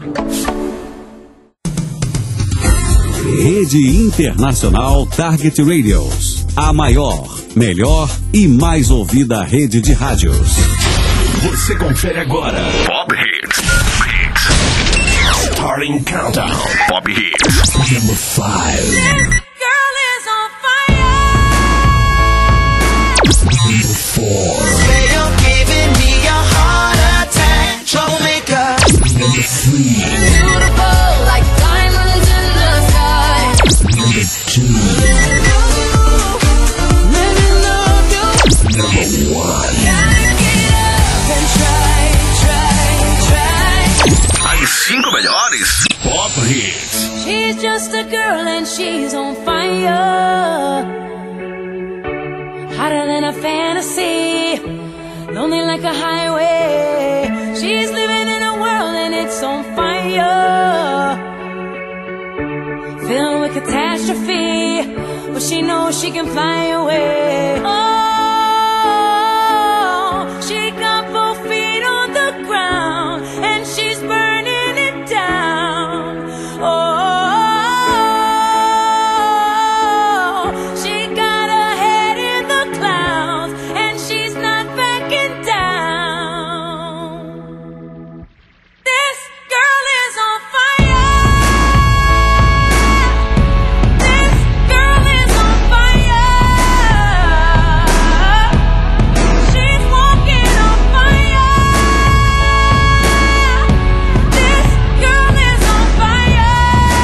Rede Internacional Target Radios. A maior, melhor e mais ouvida rede de rádios. Você confere agora Pop Hits. Starting Countdown. Pop Hits. Number 5. Girl is on fire. Number 4. Say you're giving me a heart attack. Troublemaker. Number 3. Beautiful like diamonds in the sky. Number 2. Let me love you. Number 1. Gotta get up and try. As 5 melhores Pop Hits. She's just a girl and she's on fire. Hotter than a fantasy. Lonely like a highway. She's living in a world and it's on fire. Filled with catastrophe. But she knows she can fly away. Oh, she got 4 feet on the ground. And she's burning it down. Oh, she got her head in the clouds. And she's not backing down. This girl is on fire. This girl is on fire. She's walking on fire. This girl is on fire.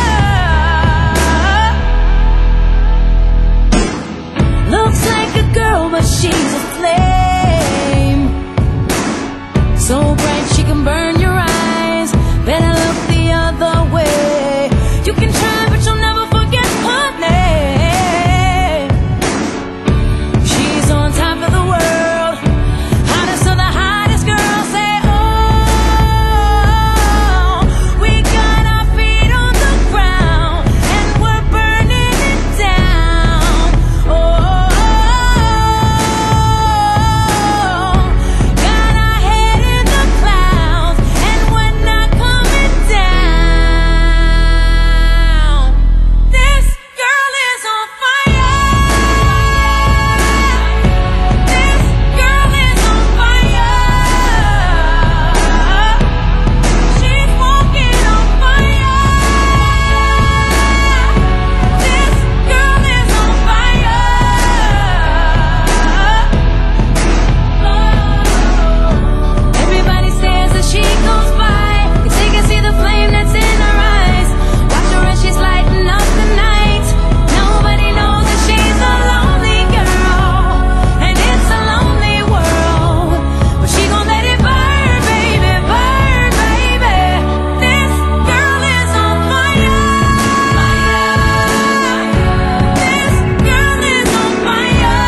Looks like a girl, but she's a flame. So bright she can burn your eyes. Better look the other way. You can try, but you'll never forget her name. She's on top of the world. Hottest of the hottest girls say, oh, we got our feet on the ground and we're burning it down. Oh, got our head in the clouds and we're not coming down. This girl is on fire. This girl is on fire. She's walking on fire. This girl is on fire. Everybody says that she goes by, 'cause they can see the flame that's in her eyes. Watch her as she's lighting up the night. Nobody knows that she's a lonely girl, and it's a lonely world. But she gon' let it burn, baby, burn, baby. This girl is on fire. This girl is on fire.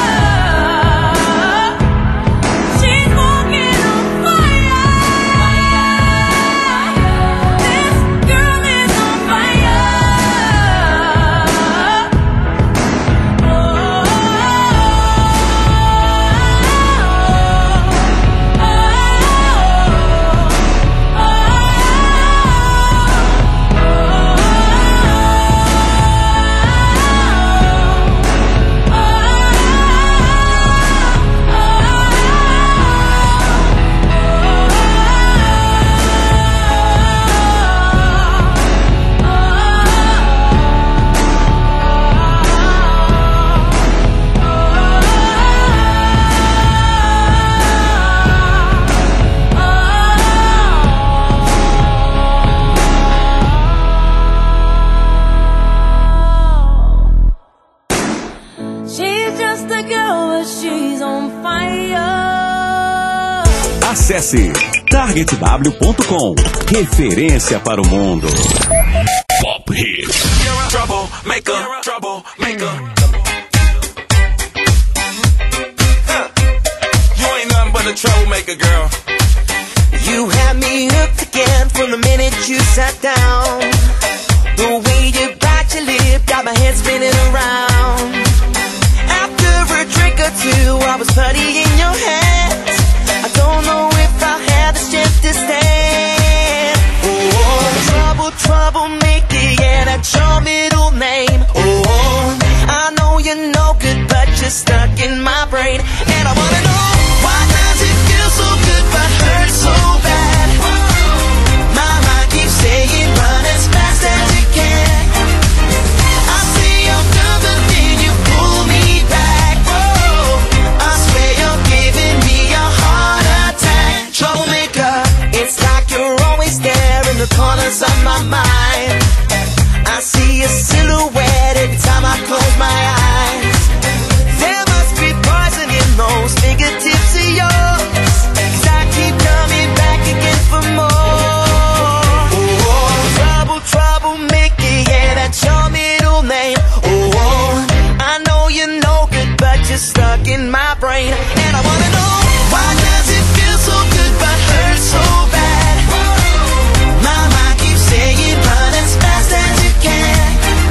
She's walking on fire. This girl is on fire. She's just a girl, but she's on fire. Acesse targetw.com. Referência para o mundo. Pop Hits. You're a troublemaker, troublemaker. You ain't nothing but a troublemaker, girl. You had me hooked again from the minute you sat down. The way you bite your lip got my head spinning around. After a drink or two, I was putty in your hands. I don't know if I had the strength to stand. Oh, the corners of my mind. I see a silhouette every time I close my eyes. There must be poison in those fingertips of yours, 'cause I keep coming back again for more. Oh, trouble, troublemaker, yeah, that's your middle name. Oh, I know you're no good, but you're stuck in my brain. And I wanna know, why does it feel so good but hurt so bad? My mind keeps saying run as fast as you can.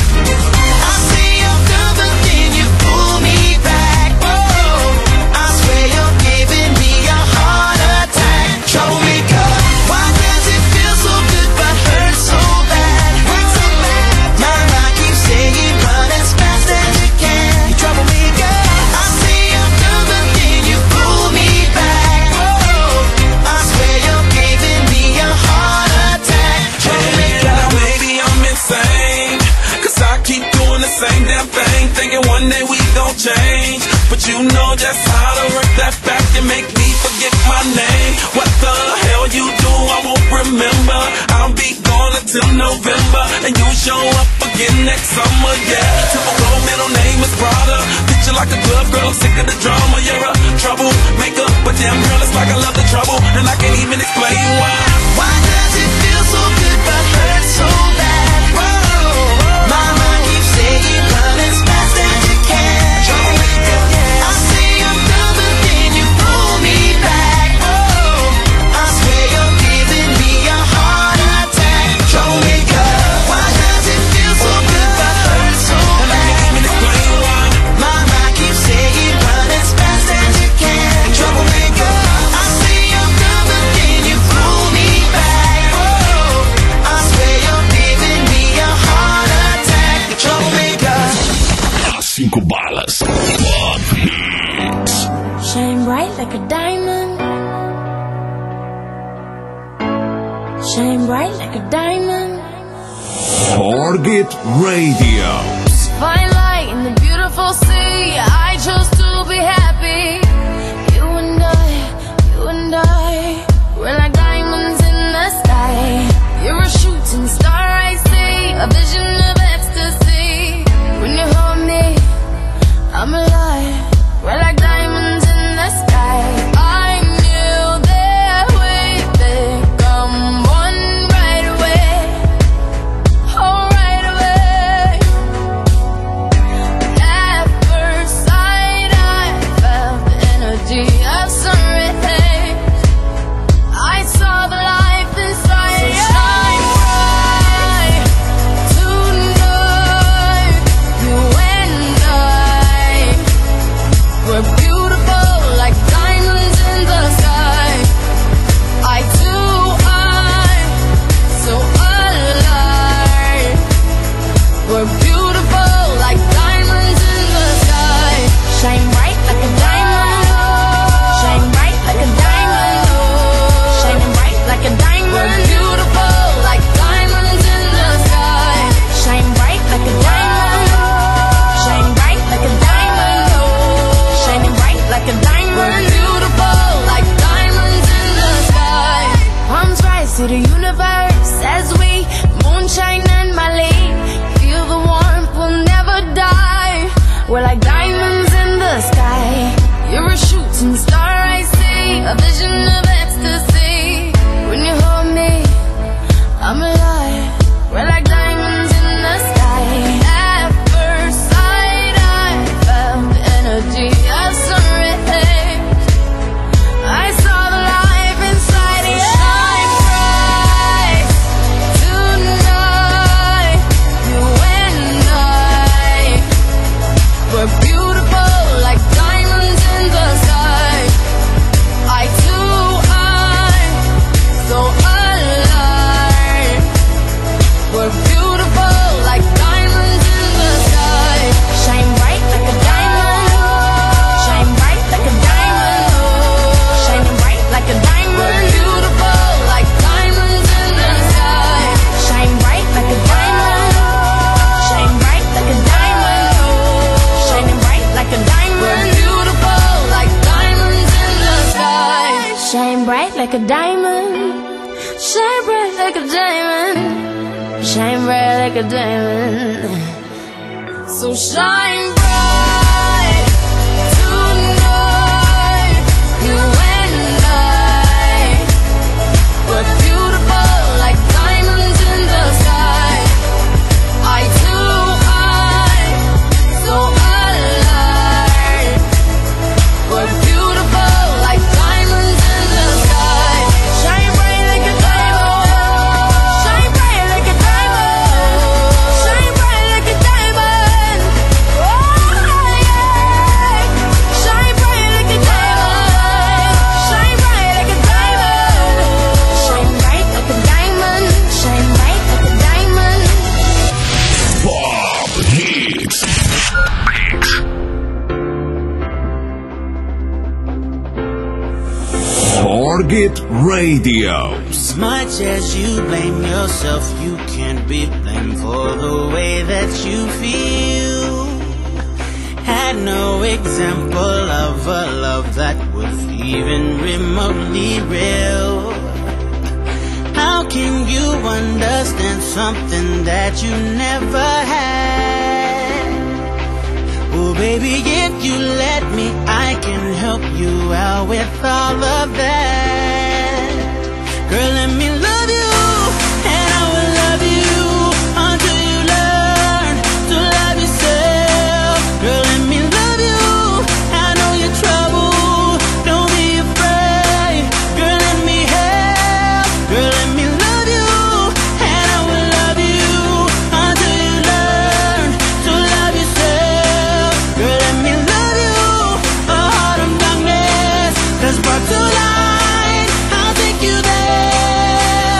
I say I'm done, but then you pull me back. Oh, I swear you're giving me a heart attack. Troublemaker, why does it feel so good but hurt so bad? My mind keeps saying run as fast as you can. Troublemaker, I say I'm done, but then you pull me back. Oh, I swear you're giving me a heart attack. Troublemaker, Now maybe I'm insane, 'cause I keep doing the same damn thing, thinking one day we gon' change. But you know just how to work that back and make me forget my name. What the hell you do, I won't remember. I'll be gone until November, and you show up again next summer, yeah. Typical middle name is Prada. Picture like a glove, girl, I'm sick of the drama. You're a troublemaker, but damn girl, it's like I love the trouble, and I can't even explain why. why does it feel so good but hurt so bad? My mind keeps saying run as fast as you can. I say I'm done, but then you pull me back. Oh, I swear you're giving me a heart attack. Troublemaker, why does it feel so good but hurt so And I can't even bad? explain why. My mind keeps saying run as fast as you can. Troublemaker, I say I'm done, but then you pull me back. Oh, I swear you're giving me a heart attack. Troublemaker. As 5 balas. Pop Hits. Shine bright like a diamond. Shine bright like a diamond. Target Radio. Fine light in the beautiful sea. I chose to be happy. You and I, we're like diamonds in the sky. You're a shooting star, I see, a vision of ecstasy. When you hold me, I'm alive. We're like diamonds in the sky. I knew that we'd become one right away. Oh, right away. At first sight, I felt the energy of sun rays. I saw the life inside you. Shine bright tonight. You and I, we're beautiful like diamonds in the sky. I too, I'm so alive. We're beautiful like diamonds in the sky. Shine bright like a diamond. Shine bright like a diamond. Shining bright like a diamond. We're beautiful like diamonds in the sky. Shine bright like a diamond. Shine bright like a diamond. Shining bright like a diamond. We're beautiful like diamonds in the sky. Palms rise to the universe as we moonshine and Mali. Feel the warmth, we'll never die. We're like diamonds in the sky. You're a shooting star, I see, a vision of ecstasy. When you hold me, I'm alive. We're like diamonds in the sky. At first sight, I felt the energy of sun rays. I saw the life inside you. Shine bright tonight. You and I, we're beautiful like diamonds in the sky. I too, I'm so alive. We're beautiful like diamonds in the sky. Shine bright like a diamond. Shine bright like a diamond. Shining bright like a diamond. We're beautiful like diamonds in the sky. Shine bright like a diamond. Shine bright like a diamond. Shining bright like a diamond. We're beautiful like diamonds in the sky. Shine bright like a diamond. Shine bright like like a diamond, shine bright like a diamond. So shine bright tonight, you and I. We're beautiful like diamonds in the sky. Eye to eye, so alive. We're beautiful like diamonds in the sky. Shine bright like a diamond. Shine bright like a diamond. Shine bright like a diamond. Oh yeah. Shine bright like a diamond. Shine bright like a diamond. Shine bright like a diamond. Shine bright like a diamond. Pop Hits. Target Radio. As much as you blame yourself, you can't be blamed for the way that you feel. Had no example of a love that was even remotely real. How can you understand something that you never had? Oh baby, if you let me, I can help you out with all of that. Girl, let me love you, and I will love you until you learn to love yourself. Girl, let me love you, I know you're trouble, don't be afraid. Girl, let me help. Girl, let me love you, and I will love you until you learn to love yourself. Girl, let me love you, a heart of darkness that's brought to light. I'll take you there.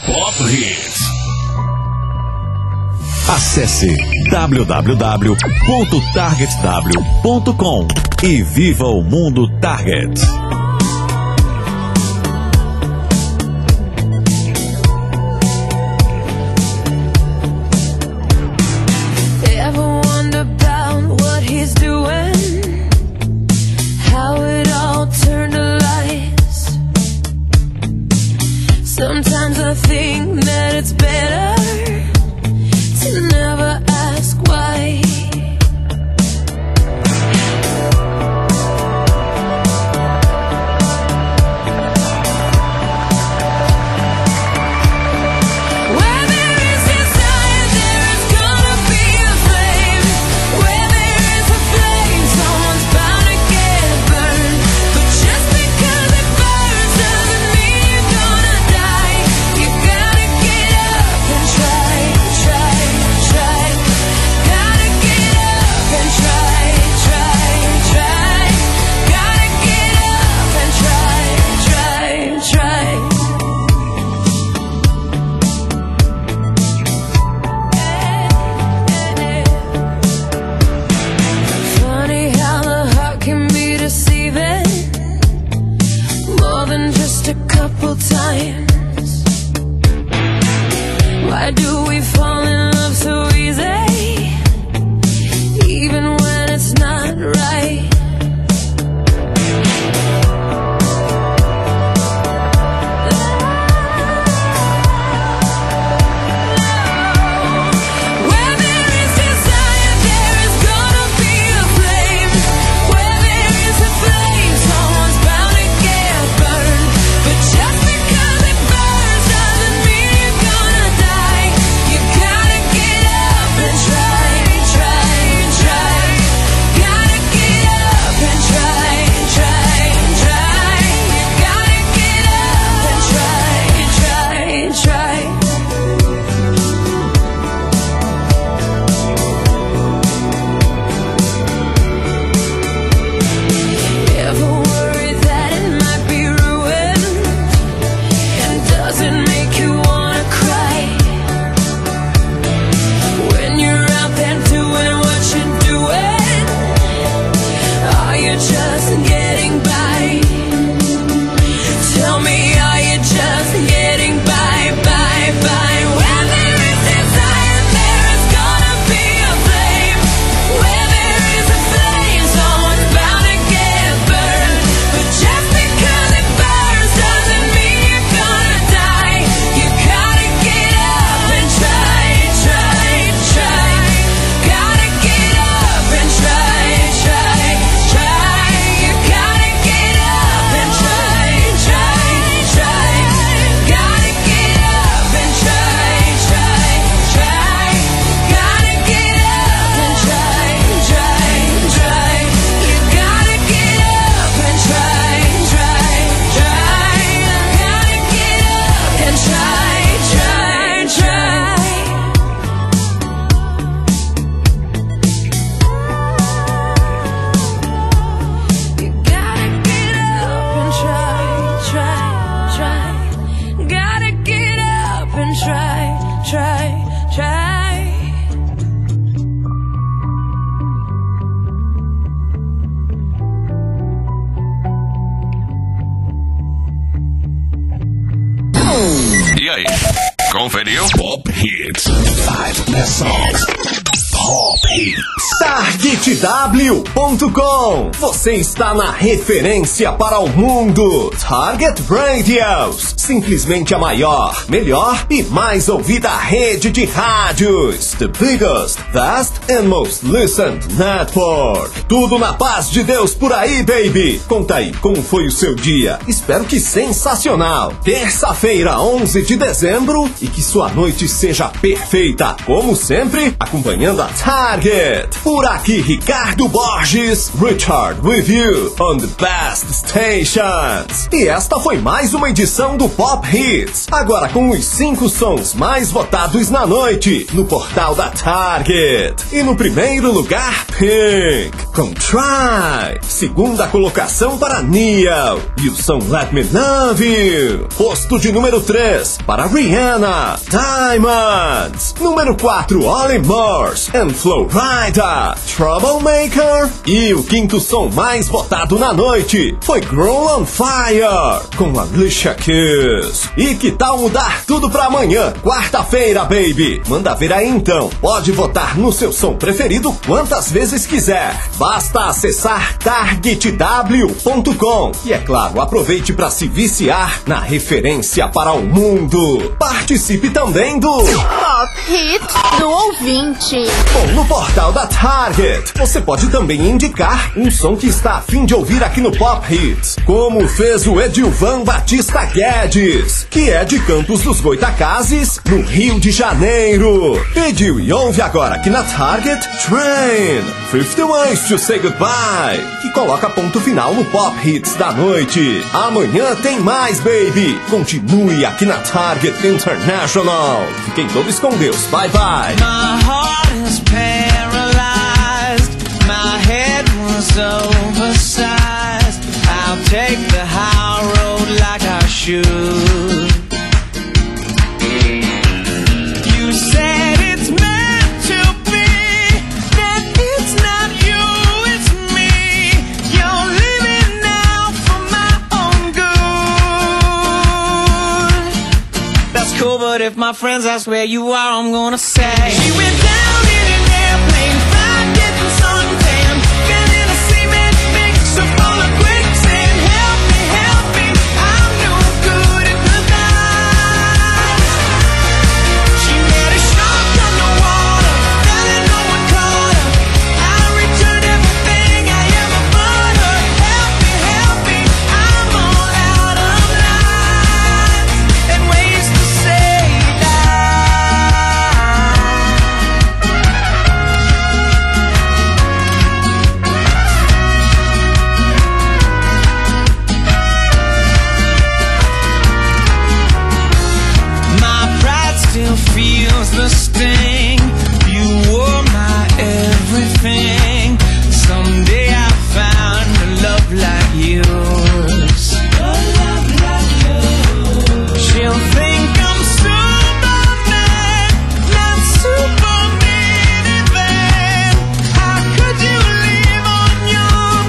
Pop Hits. Acesse www.targetw.com e viva o mundo Target. Sometimes I think that it's better to never ask why. Where there is desire, there is gonna be a flame. Where there is a flame, someone's bound to get burned. But just because it burns doesn't mean you're gonna die. You gotta get up and try, try, try. Gotta get up and try, try, try. Gotta get up and try, try, try. Funny how the heart can be deceiving, more than just a couple times. Why do we fall in love so easy, even when it's not right? Where there is desire, there is gonna be a flame. Where there is a flame, someone's bound to get burned. But just because it burns doesn't mean you're gonna die. You gotta get up and try, try, try. Gotta get up and try, try, try. You gotta get up and try, try, try. Ever worried that it might be ruined? And does it make you wanna cry? When you're out there doing what you're doing, are you just getting by? Tell me, are you just getting by, by, by? Where there is desire, there is gonna be a flame. Where there is a flame, someone's bound to get burned. But just because it burns doesn't mean you're gonna die. You gotta get up and try, try, try. Gotta get up and try, try, try. You gotta get up and try, try, try. Gotta get up and try, try, try. Gotta get up and try, try, try. You gotta get up and try, try, try. Gotta get up and try, try, try. You gotta get up and try, try, try. Gotta get up and try, try, try. E aí? Conferiu? Pop Hits. 5 best songs. Pop Hits. TargetW.com. Você está na referência para o mundo. Target Radios. Simplesmente a maior, melhor e mais ouvida rede de rádios. The biggest, best and most listened network. Tudo na paz de Deus por aí, baby. Conta aí, como foi o seu dia? Espero que sensacional. Terça-feira, 11 de dezembro, e que sua noite seja perfeita. Como sempre, acompanhando a Target. Por aqui, Ricardo Borges, Richard with you on the best stations. E esta foi mais uma edição do Pop Hits, agora com os 5 sons mais votados na noite, no portal da Target. E no primeiro lugar, Pink, com Try. Segunda colocação para Neil, e o som Let Me Love You. Posto de número 3, para Rihanna, Diamonds. Número 4, Ollie Murs and Flowrider, Troublemaker. E o quinto som mais votado na noite foi Grow on Fire, com Alicia Keys. E que tal mudar tudo pra amanhã, quarta-feira, baby? Manda ver aí então. Pode votar no seu som preferido quantas vezes quiser. Basta acessar targetw.com. E é claro, aproveite para se viciar na referência para o mundo. Participe também do Pop Hits do ouvinte. Bom, no portal da Target, você pode também indicar um som que está a fim de ouvir aqui no Pop Hits, como fez o Edilvan Batista Guedes, que é de Campos dos Goitacazes, no Rio de Janeiro. Pediu e ouve agora aqui na Target Train, 50 Ways to Say Goodbye, que coloca ponto final no Pop Hits da noite. Amanhã tem mais, baby. Continue aqui na Target International. Fiquem todos com Deus. Bye, bye. My heart is paralyzed. My head was oversized. I'll take the high road like I should. You said it's meant to be, that it's not you, it's me. You're living now for my own good. That's cool, but if my friends ask where you are, I'm gonna say she went down in an airplane, fried, getting suntan, got in a cement mixer full of quicksand. Help me, I'm no good at the night. She met a shark underwater, fell and no one caught her. I returned everything I ever bought her. Help me, I'm all out of lines and ways to say that. My pride still feels the sting. You were my everything. Someday I'll find a love like yours. She'll think I'm Superman, not super minivan. How could you leave on Yom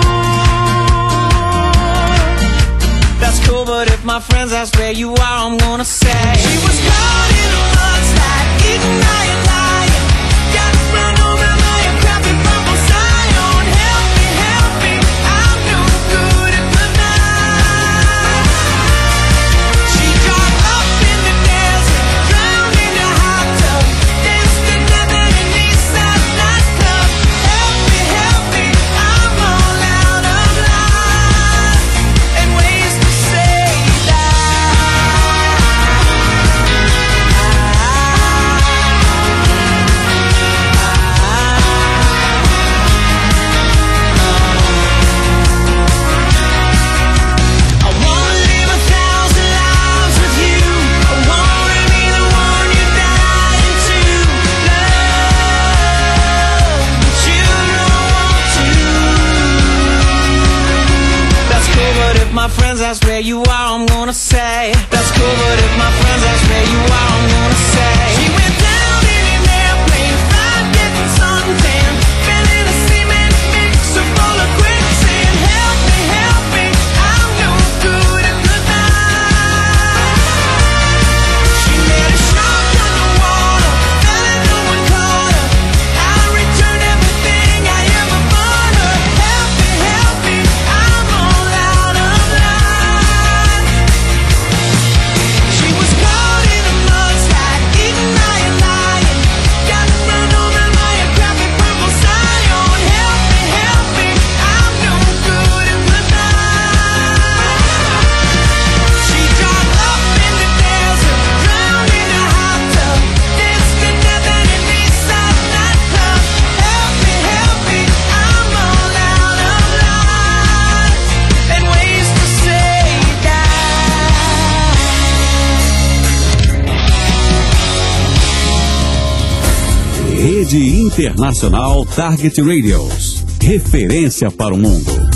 Kippur? That's cool, but if my friends ask where you are, I'm gonna say she was caught in a mudslide, eating lion. Got run over by a crappy bumble Zion. Help me, I'm no good at the night. She dropped up in the desert, drowned in a hot tub, danced to death in an Eastside nightclub. Help me, I'm all out of lines and ways to say that. I wanna live 1,000 lives with you. I wanna be the one you're dying to love, but you don't want to. That's cool, but if my friends ask where you are, I'm gonna say that's cool, but if my friends ask where you are, I'm gonna say she went down in an airplane, fried, getting suntan, fell in a cement mixer full of quicksand. Help me, I'm no good at the night. She met a shark underwater, fell and no one caught her. I returned everything I ever bought her. Help me, I'm all out of lines Rede Internacional Target Radios. Referência para o mundo.